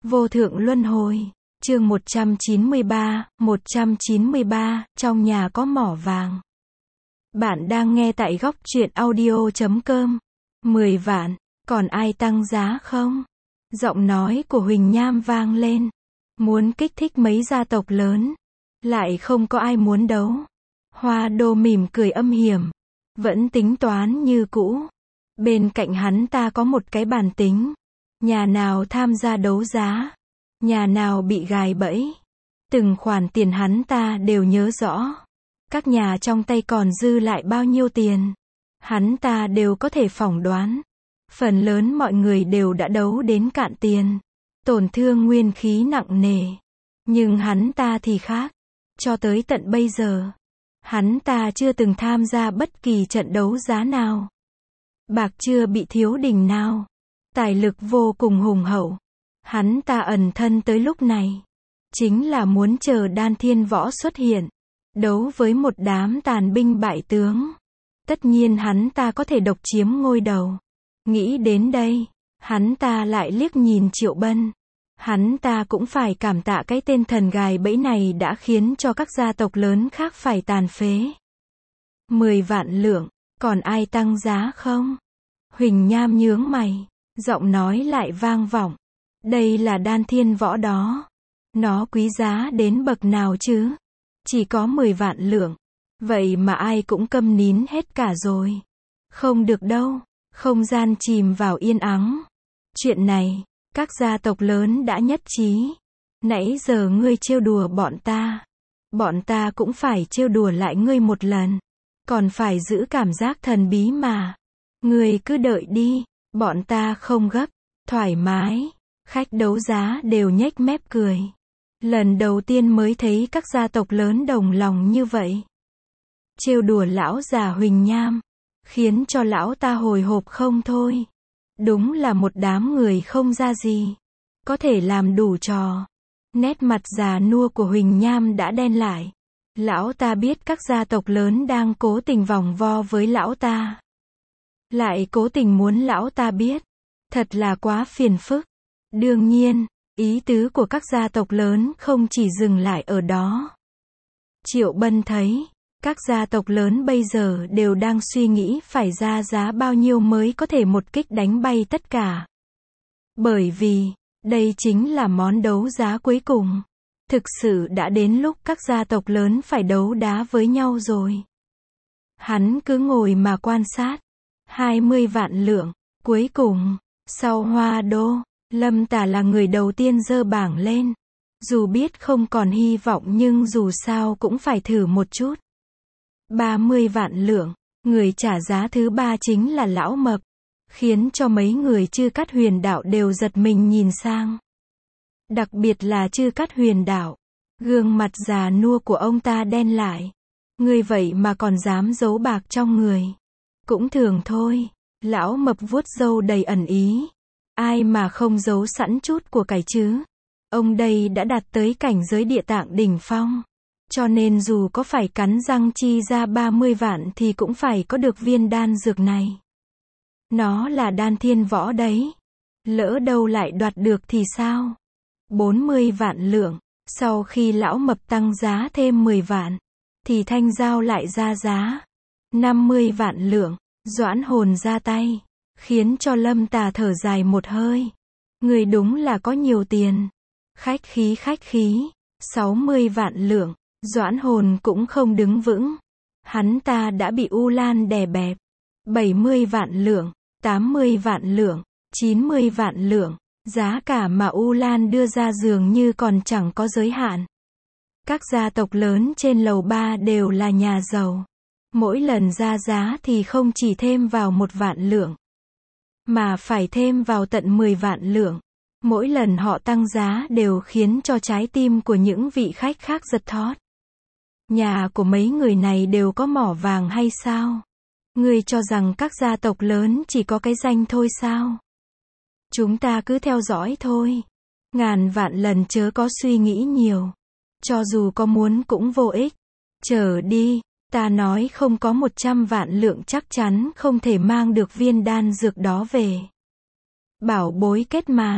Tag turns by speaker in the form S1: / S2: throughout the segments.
S1: Vô thượng luân hồi. Chương 193, trong nhà có mỏ vàng. Bạn đang nghe tại góc truyện audio.com. 10 vạn, còn ai tăng giá không? Giọng nói của Huỳnh Nham vang lên. Muốn kích thích mấy gia tộc lớn. Lại không có ai muốn đấu. Hoa Đô mỉm cười âm hiểm. Vẫn tính toán như cũ. Bên cạnh hắn ta có một cái bàn tính. Nhà nào tham gia đấu giá, nhà nào bị gài bẫy. Từng khoản tiền hắn ta đều nhớ rõ. Các nhà trong tay còn dư lại bao nhiêu tiền, hắn ta đều có thể phỏng đoán. Phần lớn mọi người đều đã đấu đến cạn tiền, tổn thương nguyên khí nặng nề. Nhưng hắn ta thì khác. Cho tới tận bây giờ, hắn ta chưa từng tham gia bất kỳ trận đấu giá nào. Bạc chưa bị thiếu đỉnh nào. Tài lực vô cùng hùng hậu. Hắn ta ẩn thân tới lúc này, chính là muốn chờ Đan Thiên Võ xuất hiện, đấu với một đám tàn binh bại tướng. Tất nhiên hắn ta có thể độc chiếm ngôi đầu. Nghĩ đến đây, hắn ta lại liếc nhìn Triệu Bân. Hắn ta cũng phải cảm tạ cái tên thần gài bẫy này đã khiến cho các gia tộc lớn khác phải tàn phế. 10 vạn lượng, còn ai tăng giá không? Huỳnh Nham nhướng mày. Giọng nói lại vang vọng. Đây là Đan Thiên Võ đó. Nó quý giá đến bậc nào chứ? Chỉ có 10 vạn lượng. Vậy mà ai cũng câm nín hết cả rồi. Không được đâu. Không gian chìm vào yên ắng. Chuyện này, các gia tộc lớn đã nhất trí. Nãy giờ ngươi trêu đùa bọn ta. Bọn ta cũng phải trêu đùa lại ngươi một lần. Còn phải giữ cảm giác thần bí mà. Ngươi cứ đợi đi. Bọn ta không gấp, thoải mái. Khách đấu giá đều nhếch mép cười. Lần đầu tiên mới thấy các gia tộc lớn đồng lòng như vậy. Trêu đùa lão già Huỳnh Nham, khiến cho lão ta hồi hộp không thôi. Đúng là một đám người không ra gì, có thể làm đủ trò. Nét mặt già nua của Huỳnh Nham đã đen lại. Lão ta biết các gia tộc lớn đang cố tình vòng vo với lão ta. Lại cố tình muốn lão ta biết. Thật là quá phiền phức. Đương nhiên, ý tứ của các gia tộc lớn không chỉ dừng lại ở đó. Triệu Bân thấy, các gia tộc lớn bây giờ đều đang suy nghĩ phải ra giá bao nhiêu mới có thể một kích đánh bay tất cả. Bởi vì, đây chính là món đấu giá cuối cùng. Thực sự đã đến lúc các gia tộc lớn phải đấu đá với nhau rồi. Hắn cứ ngồi mà quan sát. 20 vạn lượng. Cuối cùng, sau Hoa Đô, Lâm Tả là người đầu tiên giơ bảng lên. Dù biết không còn hy vọng nhưng dù sao cũng phải thử một chút. 30 vạn lượng. Người trả giá thứ 3 chính là Lão Mập. Khiến cho mấy người Chư Cát Huyền Đạo đều giật mình nhìn sang. Đặc biệt là Chư Cát Huyền Đạo. Gương mặt già nua của ông ta đen lại. Người vậy mà còn dám giấu bạc trong người. Cũng thường thôi. Lão Mập vuốt râu đầy ẩn ý. Ai mà không giấu sẵn chút của cải chứ? Ông đây đã đạt tới cảnh giới địa tạng đỉnh phong. Cho nên dù có phải cắn răng chi ra 30 vạn thì cũng phải có được viên đan dược này. Nó là Đan Thiên Võ đấy. Lỡ đâu lại đoạt được thì sao? 40 vạn lượng. Sau khi Lão Mập tăng giá thêm 10 vạn, thì Thanh Giao lại ra giá 50 vạn lượng. Doãn Hồn ra tay, khiến cho Lâm Tà thở dài một hơi. Người đúng là có nhiều tiền. Khách khí. 60 vạn lượng. Doãn Hồn cũng không đứng vững. Hắn ta đã bị U Lan đè bẹp. 70 vạn lượng. 80 vạn lượng. 90 vạn lượng. Giá cả mà U Lan đưa ra dường như còn chẳng có giới hạn. Các gia tộc lớn trên lầu 3 đều là nhà giàu. Mỗi lần ra giá thì không chỉ thêm vào 1 vạn lượng, mà phải thêm vào tận 10 vạn lượng. Mỗi lần họ tăng giá đều khiến cho trái tim của những vị khách khác giật thót. Nhà của mấy người này đều có mỏ vàng hay sao? Ngươi cho rằng các gia tộc lớn chỉ có cái danh thôi sao? Chúng ta cứ theo dõi thôi. Ngàn vạn lần chớ có suy nghĩ nhiều. Cho dù có muốn cũng vô ích. Chờ đi. Ta nói không có 100 vạn lượng chắc chắn không thể mang được viên đan dược đó về. Bảo bối kết màn.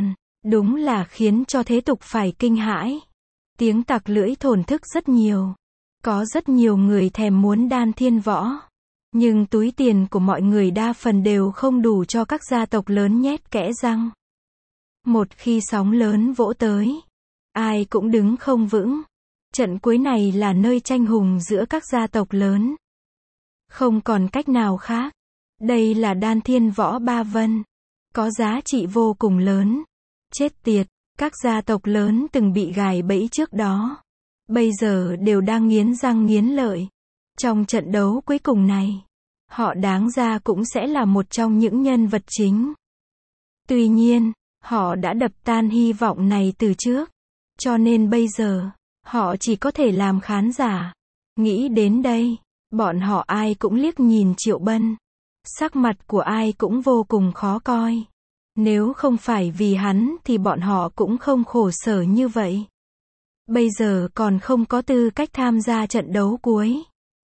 S1: Đúng là khiến cho thế tục phải kinh hãi. Tiếng tặc lưỡi thổn thức rất nhiều. Có rất nhiều người thèm muốn đan thiên võ. Nhưng túi tiền của mọi người đa phần đều không đủ cho các gia tộc lớn nhét kẽ răng. Một khi sóng lớn vỗ tới, ai cũng đứng không vững. Trận cuối này là nơi tranh hùng giữa các gia tộc lớn. Không còn cách nào khác. Đây là đan thiên võ Ba Vân. Có giá trị vô cùng lớn. Chết tiệt, các gia tộc lớn từng bị gài bẫy trước đó. Bây giờ đều đang nghiến răng nghiến lợi. Trong trận đấu cuối cùng này, họ đáng ra cũng sẽ là một trong những nhân vật chính. Tuy nhiên, họ đã đập tan hy vọng này từ trước. Cho nên bây giờ, họ chỉ có thể làm khán giả. Nghĩ đến đây, bọn họ ai cũng liếc nhìn Triệu Bân. Sắc mặt của ai cũng vô cùng khó coi. Nếu không phải vì hắn thì bọn họ cũng không khổ sở như vậy. Bây giờ còn không có tư cách tham gia trận đấu cuối.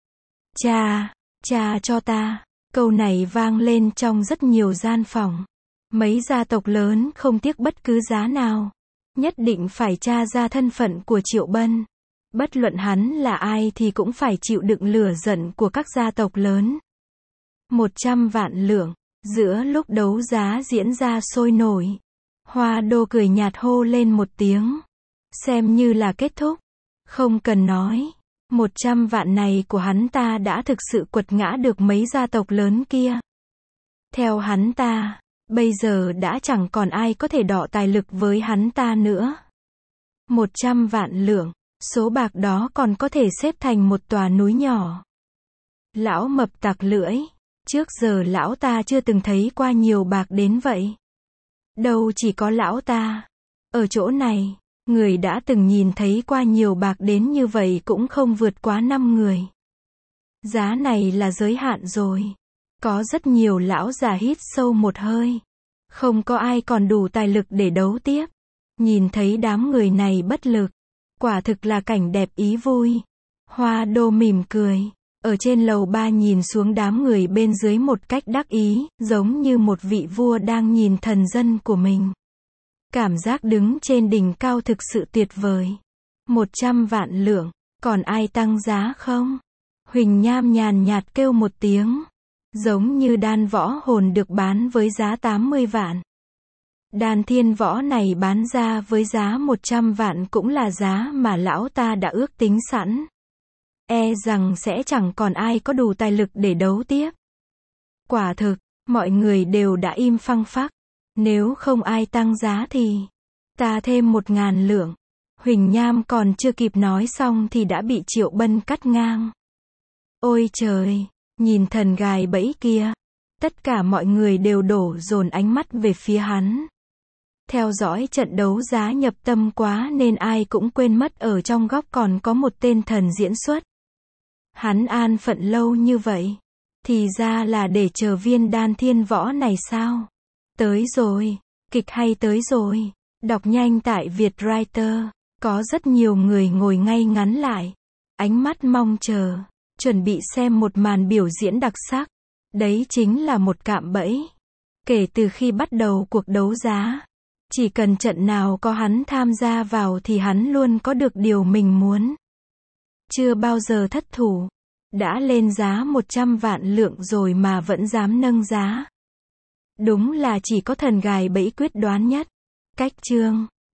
S1: Cha cho ta. Câu này vang lên trong rất nhiều gian phòng. Mấy gia tộc lớn không tiếc bất cứ giá nào. Nhất định phải tra ra thân phận của Triệu Bân. Bất luận hắn là ai thì cũng phải chịu đựng lửa giận của các gia tộc lớn. 100 vạn lượng. Giữa lúc đấu giá diễn ra sôi nổi, Hoa Đô cười nhạt hô lên một tiếng. Xem như là kết thúc. Không cần nói. 100 vạn này của hắn ta đã thực sự quật ngã được mấy gia tộc lớn kia. Theo hắn ta, bây giờ đã chẳng còn ai có thể đọ tài lực với hắn ta nữa. 100 vạn lượng. Số bạc đó còn có thể xếp thành một tòa núi nhỏ. Lão mập tặc lưỡi. Trước giờ lão ta chưa từng thấy qua nhiều bạc đến vậy. Đâu chỉ có lão ta. Ở chỗ này, người đã từng nhìn thấy qua nhiều bạc đến như vậy cũng không vượt quá 5 người. Giá này là giới hạn rồi. Có rất nhiều lão già hít sâu một hơi. Không có ai còn đủ tài lực để đấu tiếp. Nhìn thấy đám người này bất lực. Quả thực là cảnh đẹp ý vui. Hoa Đô mỉm cười. Ở trên lầu 3 nhìn xuống đám người bên dưới một cách đắc ý, giống như một vị vua đang nhìn thần dân của mình. Cảm giác đứng trên đỉnh cao thực sự tuyệt vời. 100 vạn lượng, còn ai tăng giá không? Huỳnh Nham nhàn nhạt kêu một tiếng. Giống như đan võ hồn được bán với giá 80 vạn. Đan thiên võ này bán ra với giá 100 vạn cũng là giá mà lão ta đã ước tính sẵn. E rằng sẽ chẳng còn ai có đủ tài lực để đấu tiếp. Quả thực, mọi người đều đã im phăng phắc. Nếu không ai tăng giá thì ta thêm 1.000 lượng. Huỳnh Nham còn chưa kịp nói xong thì đã bị Triệu Bân cắt ngang. Ôi trời, nhìn thần gài bẫy kia. Tất cả mọi người đều đổ dồn ánh mắt về phía hắn. Theo dõi trận đấu giá nhập tâm quá nên ai cũng quên mất ở trong góc còn có một tên thần diễn xuất. Hắn an phận lâu như vậy. Thì ra là để chờ viên đan thiên võ này sao? Tới rồi. Kịch hay tới rồi. Đọc nhanh tại Vietwriter. Có rất nhiều người ngồi ngay ngắn lại. Ánh mắt mong chờ. Chuẩn bị xem một màn biểu diễn đặc sắc. Đấy chính là một cạm bẫy. Kể từ khi bắt đầu cuộc đấu giá. Chỉ cần trận nào có hắn tham gia vào thì hắn luôn có được điều mình muốn. Chưa bao giờ thất thủ. Đã lên giá 100 vạn lượng rồi mà vẫn dám nâng giá. Đúng là chỉ có thần gài bẫy quyết đoán nhất. Cách chương